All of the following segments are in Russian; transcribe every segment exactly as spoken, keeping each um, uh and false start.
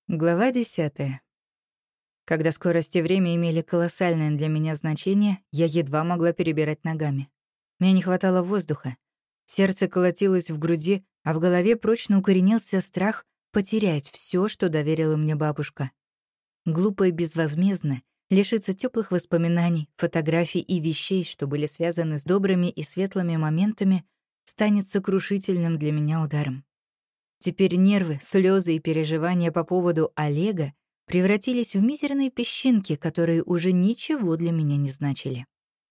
Глава десятая. Когда скорость и время имели колоссальное для меня значение, я едва могла перебирать ногами. Мне не хватало воздуха. Сердце колотилось в груди, а в голове прочно укоренился страх потерять все, что доверила мне бабушка. Глупо и безвозмездно лишиться теплых воспоминаний, фотографий и вещей, что были связаны с добрыми и светлыми моментами, станет сокрушительным для меня ударом. Теперь нервы, слезы и переживания по поводу Олега превратились в мизерные песчинки, которые уже ничего для меня не значили.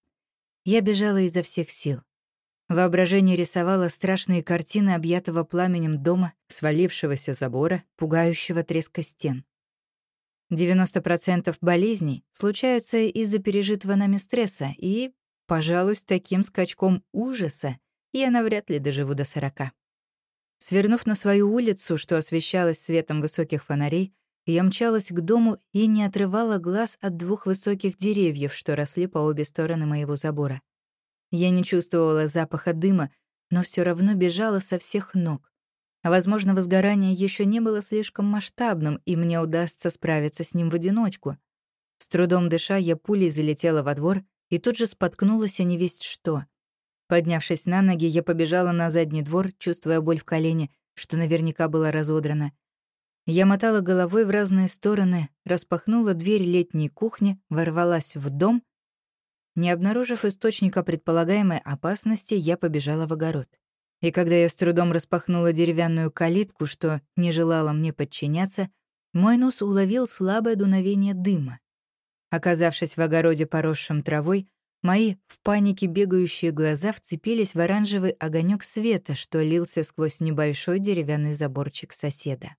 Я бежала изо всех сил. Воображение рисовало страшные картины объятого пламенем дома, свалившегося забора, пугающего треска стен. девяносто процентов болезней случаются из-за пережитого нами стресса, и, пожалуй, с таким скачком ужаса я навряд ли доживу до сорока. Свернув на свою улицу, что освещалась светом высоких фонарей, я мчалась к дому и не отрывала глаз от двух высоких деревьев, что росли по обе стороны моего забора. Я не чувствовала запаха дыма, но все равно бежала со всех ног. Возможно, возгорание еще не было слишком масштабным, и мне удастся справиться с ним в одиночку. С трудом дыша, я пулей залетела во двор и тут же споткнулась о невесть что. Поднявшись на ноги, я побежала на задний двор, чувствуя боль в колене, что наверняка была разодрана. Я мотала головой в разные стороны, распахнула дверь летней кухни, ворвалась в дом. Не обнаружив источника предполагаемой опасности, я побежала в огород. И когда я с трудом распахнула деревянную калитку, что не желала мне подчиняться, мой нос уловил слабое дуновение дыма. Оказавшись в огороде, поросшем травой, мои в панике бегающие глаза вцепились в оранжевый огонек света, что лился сквозь небольшой деревянный заборчик соседа.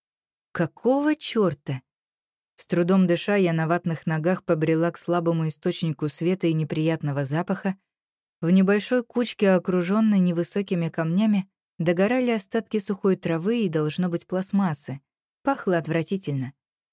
Какого чёрта? С трудом дыша, я на ватных ногах побрела к слабому источнику света и неприятного запаха. В небольшой кучке, окружённой невысокими камнями, догорали остатки сухой травы и, должно быть, пластмассы. Пахло отвратительно.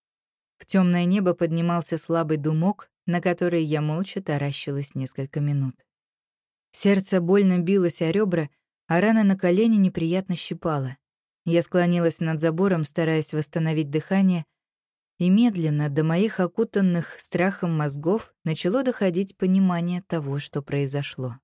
В тёмное небо поднимался слабый дымок, на который я молча таращилась несколько минут. Сердце больно билось о ребра, а рана на колене неприятно щипала. Я склонилась над забором, стараясь восстановить дыхание, и медленно до моих окутанных страхом мозгов начало доходить понимание того, что произошло.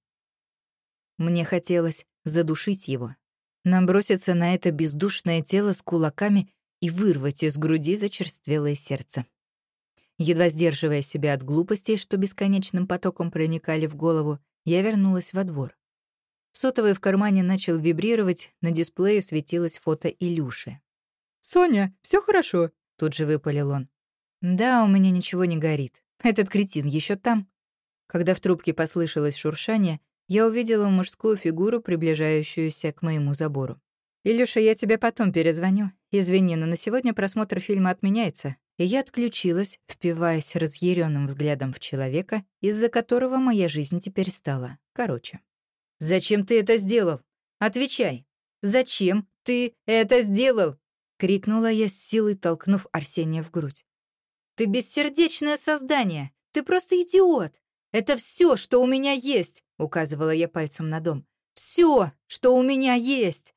Мне хотелось задушить его, наброситься на это бездушное тело с кулаками и вырвать из груди зачерствелое сердце. Едва сдерживая себя от глупостей, что бесконечным потоком проникали в голову, я вернулась во двор. Сотовый в кармане начал вибрировать, на дисплее светилось фото Илюши. «Соня, все хорошо?» — тут же выпалил он. «Да, у меня ничего не горит. Этот кретин еще там». Когда в трубке послышалось шуршание, я увидела мужскую фигуру, приближающуюся к моему забору. «Илюша, я тебе потом перезвоню. Извини, но на сегодня просмотр фильма отменяется». И я отключилась, впиваясь разъяренным взглядом в человека, из-за которого моя жизнь теперь стала короче. «Зачем ты это сделал? Отвечай! Зачем ты это сделал?» — крикнула я с силой, толкнув Арсения в грудь. «Ты бессердечное создание! Ты просто идиот! Это все, что у меня есть!» — указывала я пальцем на дом. «Все, что у меня есть!»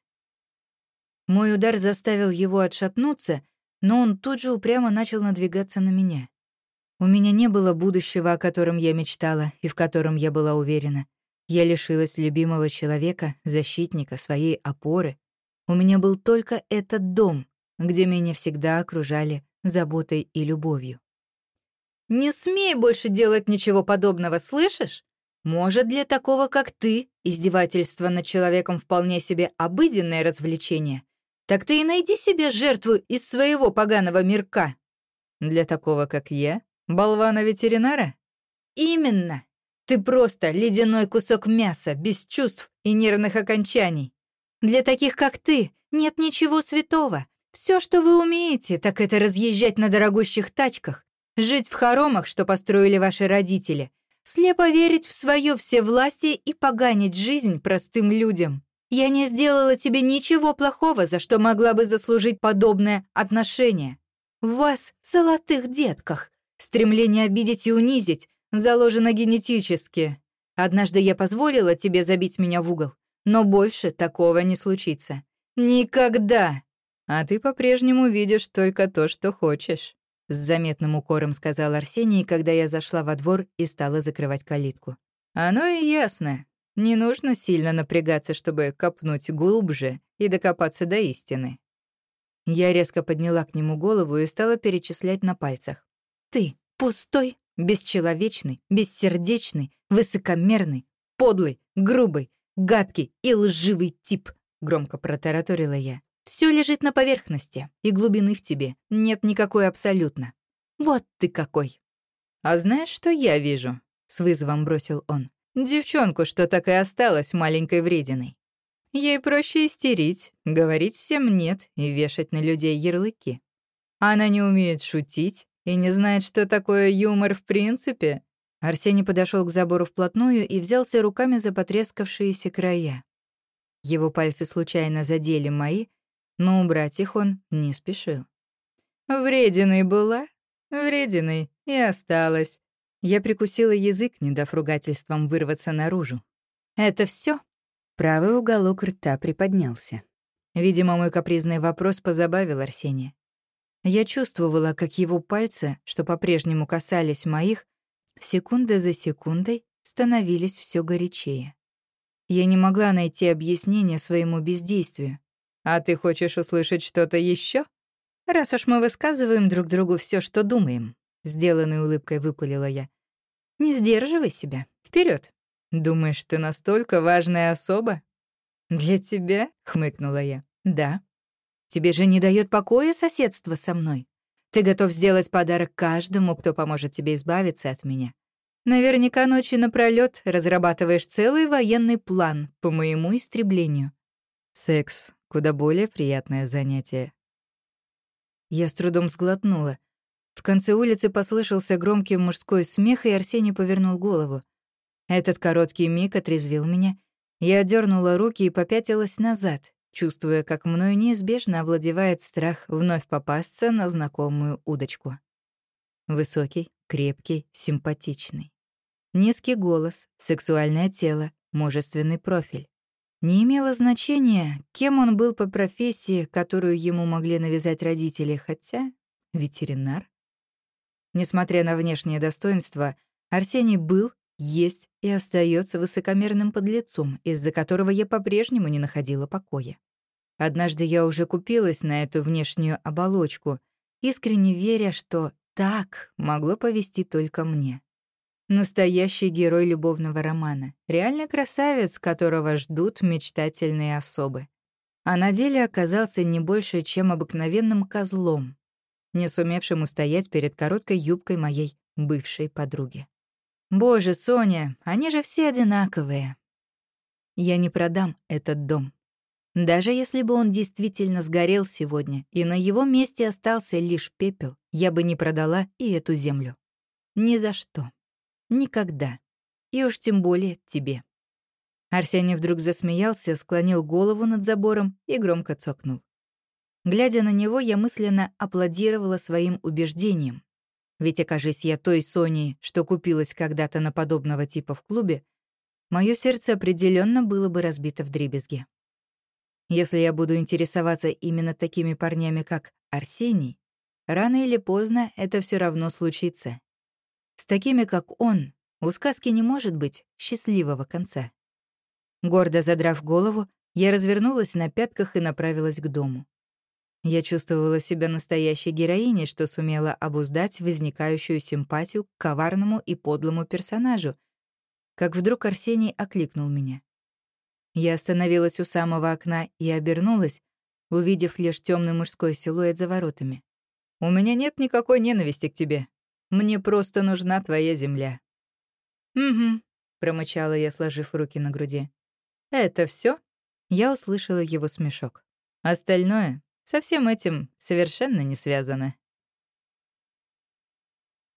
Мой удар заставил его отшатнуться, но он тут же упрямо начал надвигаться на меня. У меня не было будущего, о котором я мечтала и в котором я была уверена. Я лишилась любимого человека, защитника, своей опоры. У меня был только этот дом, где меня всегда окружали заботой и любовью. «Не смей больше делать ничего подобного, слышишь? Может, для такого, как ты, издевательство над человеком вполне себе обыденное развлечение. Так ты и найди себе жертву из своего поганого мирка». «Для такого, как я? Болвана-ветеринара?» «Именно. Ты просто ледяной кусок мяса, без чувств и нервных окончаний. Для таких, как ты, нет ничего святого. Все, что вы умеете, так это разъезжать на дорогущих тачках, жить в хоромах, что построили ваши родители, слепо верить в свое всевластие и поганить жизнь простым людям. Я не сделала тебе ничего плохого, за что могла бы заслужить подобное отношение. В вас, золотых детках, стремление обидеть и унизить заложено генетически. Однажды я позволила тебе забить меня в угол, но больше такого не случится. Никогда!» «А ты по-прежнему видишь только то, что хочешь», — с заметным укором сказал Арсений, когда я зашла во двор и стала закрывать калитку. «Оно и ясно. Не нужно сильно напрягаться, чтобы копнуть глубже и докопаться до истины». Я резко подняла к нему голову и стала перечислять на пальцах. «Ты пустой, бесчеловечный, бессердечный, высокомерный, подлый, грубый, гадкий и лживый тип», — громко протараторила я. «Всё лежит на поверхности, и глубины в тебе нет никакой абсолютно. Вот ты какой!» «А знаешь, что я вижу?» — с вызовом бросил он. «Девчонку, что так и осталась маленькой врединой. Ей проще истерить, говорить всем «нет» и вешать на людей ярлыки. Она не умеет шутить и не знает, что такое юмор в принципе». Арсений подошел к забору вплотную и взялся руками за потрескавшиеся края. Его пальцы случайно задели мои, но убрать их он не спешил. «Врединой была, врединой и осталась». Я прикусила язык, не дав ругательствам вырваться наружу. «Это все? Правый уголок рта приподнялся. Видимо, мой капризный вопрос позабавил Арсения. Я чувствовала, как его пальцы, что по-прежнему касались моих, секунда за секундой становились все горячее. Я не могла найти объяснение своему бездействию. «А ты хочешь услышать что-то еще? Раз уж мы высказываем друг другу все, что думаем», — сделанной улыбкой выпалила я. «Не сдерживай себя. Вперед. Думаешь, ты настолько важная особа?» «Для тебя?» — хмыкнула я. «Да. Тебе же не дает покоя соседство со мной. Ты готов сделать подарок каждому, кто поможет тебе избавиться от меня. Наверняка ночи напролёт разрабатываешь целый военный план по моему истреблению. Секс — куда более приятное занятие». Я с трудом сглотнула. В конце улицы послышался громкий мужской смех, и Арсений повернул голову. Этот короткий миг отрезвил меня. Я дернула руки и попятилась назад, чувствуя, как мною неизбежно овладевает страх вновь попасться на знакомую удочку. Высокий, крепкий, симпатичный. Низкий голос, сексуальное тело, мужественный профиль. Не имело значения, кем он был по профессии, которую ему могли навязать родители, хотя ветеринар. Несмотря на внешнее достоинство, Арсений был, есть и остается высокомерным подлецом, из-за которого я по-прежнему не находила покоя. Однажды я уже купилась на эту внешнюю оболочку, искренне веря, что так могло повести только мне. Настоящий герой любовного романа, реальный красавец, которого ждут мечтательные особы. А на деле оказался не больше, чем обыкновенным козлом, не сумевшим устоять перед короткой юбкой моей бывшей подруги. «Боже, Соня, они же все одинаковые. Я не продам этот дом. Даже если бы он действительно сгорел сегодня, и на его месте остался лишь пепел, я бы не продала и эту землю. Ни за что. Никогда. И уж тем более тебе». Арсений вдруг засмеялся, склонил голову над забором и громко цокнул. Глядя на него, я мысленно аплодировала своим убеждениям. Ведь окажись я той Соней, что купилась когда-то на подобного типа в клубе, мое сердце определенно было бы разбито вдребезги. Если я буду интересоваться именно такими парнями, как Арсений, рано или поздно это все равно случится. С такими, как он, у сказки не может быть счастливого конца. Гордо задрав голову, я развернулась на пятках и направилась к дому. Я чувствовала себя настоящей героиней, что сумела обуздать возникающую симпатию к коварному и подлому персонажу, как вдруг Арсений окликнул меня. Я остановилась у самого окна и обернулась, увидев лишь темный мужской силуэт за воротами. «У меня нет никакой ненависти к тебе. Мне просто нужна твоя земля». «Угу», — промычала я, сложив руки на груди. «Это все? Я услышала его смешок. «Остальное со всем этим совершенно не связано».